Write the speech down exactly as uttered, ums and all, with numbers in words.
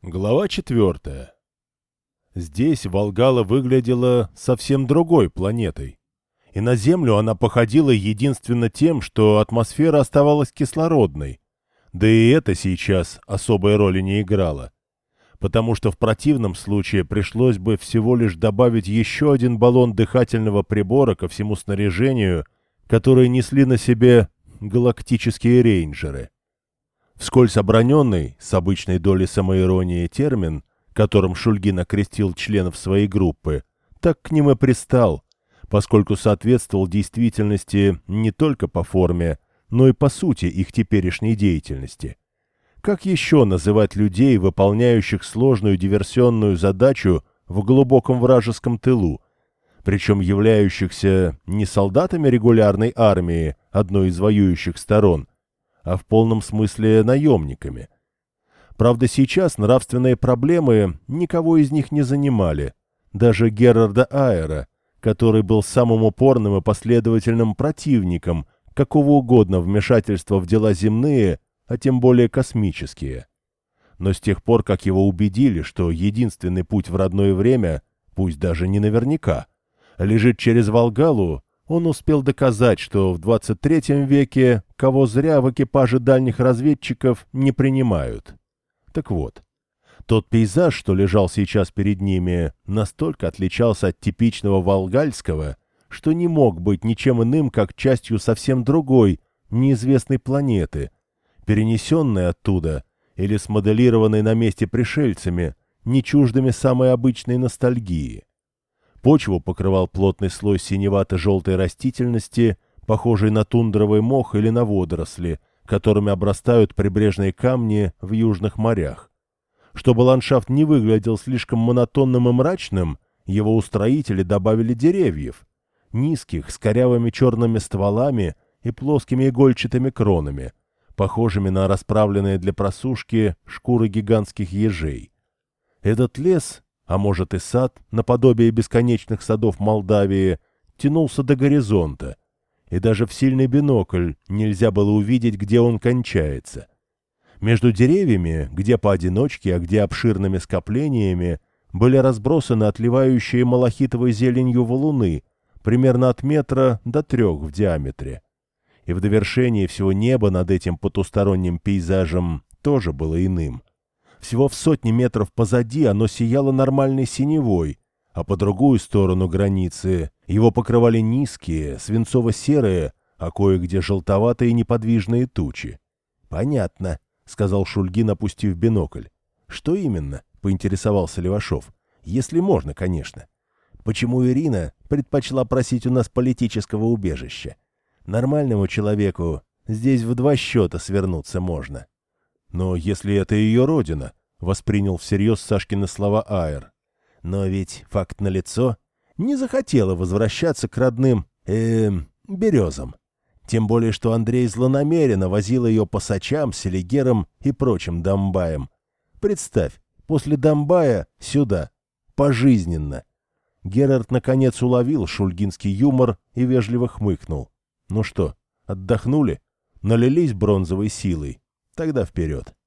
Глава четвертая. Здесь Волгала выглядела совсем другой планетой. И на Землю она походила единственно тем, что атмосфера оставалась кислородной. Да и это сейчас особой роли не играло. Потому что в противном случае пришлось бы всего лишь добавить еще один баллон дыхательного прибора ко всему снаряжению, которое несли на себе галактические рейнджеры. Вскользь оброненный, с обычной долей самоиронии, термин, которым Шульгин окрестил членов своей группы, так к ним и пристал, поскольку соответствовал действительности не только по форме, но и по сути их теперешней деятельности. Как еще называть людей, выполняющих сложную диверсионную задачу в глубоком вражеском тылу, причем являющихся не солдатами регулярной армии одной из воюющих сторон, а в полном смысле наемниками? Правда, сейчас нравственные проблемы никого из них не занимали, даже Герарда Айера, который был самым упорным и последовательным противником какого угодно вмешательства в дела земные, а тем более космические. Но с тех пор, как его убедили, что единственный путь в родное время, пусть даже не наверняка, лежит через Волгалу, он успел доказать, что в двадцать третьем веке кого зря в экипаже дальних разведчиков не принимают. Так вот, тот пейзаж, что лежал сейчас перед ними, настолько отличался от типичного волгальского, что не мог быть ничем иным, как частью совсем другой, неизвестной планеты, перенесенной оттуда или смоделированной на месте пришельцами, не чуждыми самой обычной ностальгии. Почву покрывал плотный слой синевато-желтой растительности, похожий на тундровый мох или на водоросли, которыми обрастают прибрежные камни в южных морях. Чтобы ландшафт не выглядел слишком монотонным и мрачным, его устроители добавили деревьев, низких, с корявыми черными стволами и плоскими игольчатыми кронами, похожими на расправленные для просушки шкуры гигантских ежей. Этот лес, а может и сад, наподобие бесконечных садов Молдавии, тянулся до горизонта, и даже в сильный бинокль нельзя было увидеть, где он кончается. Между деревьями, где поодиночке, а где обширными скоплениями, были разбросаны отливающие малахитовой зеленью валуны, примерно от метра до трех в диаметре. И в довершении всего неба над этим потусторонним пейзажем тоже было иным. Всего в сотни метров позади оно сияло нормальной синевой, а по другую сторону границы его покрывали низкие, свинцово-серые, а кое-где желтоватые неподвижные тучи. «Понятно», — сказал Шульгин, опустив бинокль. «Что именно?» — поинтересовался Левашов. «Если можно, конечно. Почему Ирина предпочла просить у нас политического убежища? Нормальному человеку здесь в два счета свернуться можно». «Но если это ее родина», — воспринял всерьез Сашкины слова Айер. «Но ведь факт налицо. Не захотела возвращаться к родным, эм, березам. Тем более, что Андрей злонамеренно возил ее по Сачам, Селигерам и прочим Домбаям. Представь, после Домбая сюда. Пожизненно». Герард наконец уловил шульгинский юмор и вежливо хмыкнул. «Ну что, отдохнули? Налились бронзовой силой? Тогда вперед».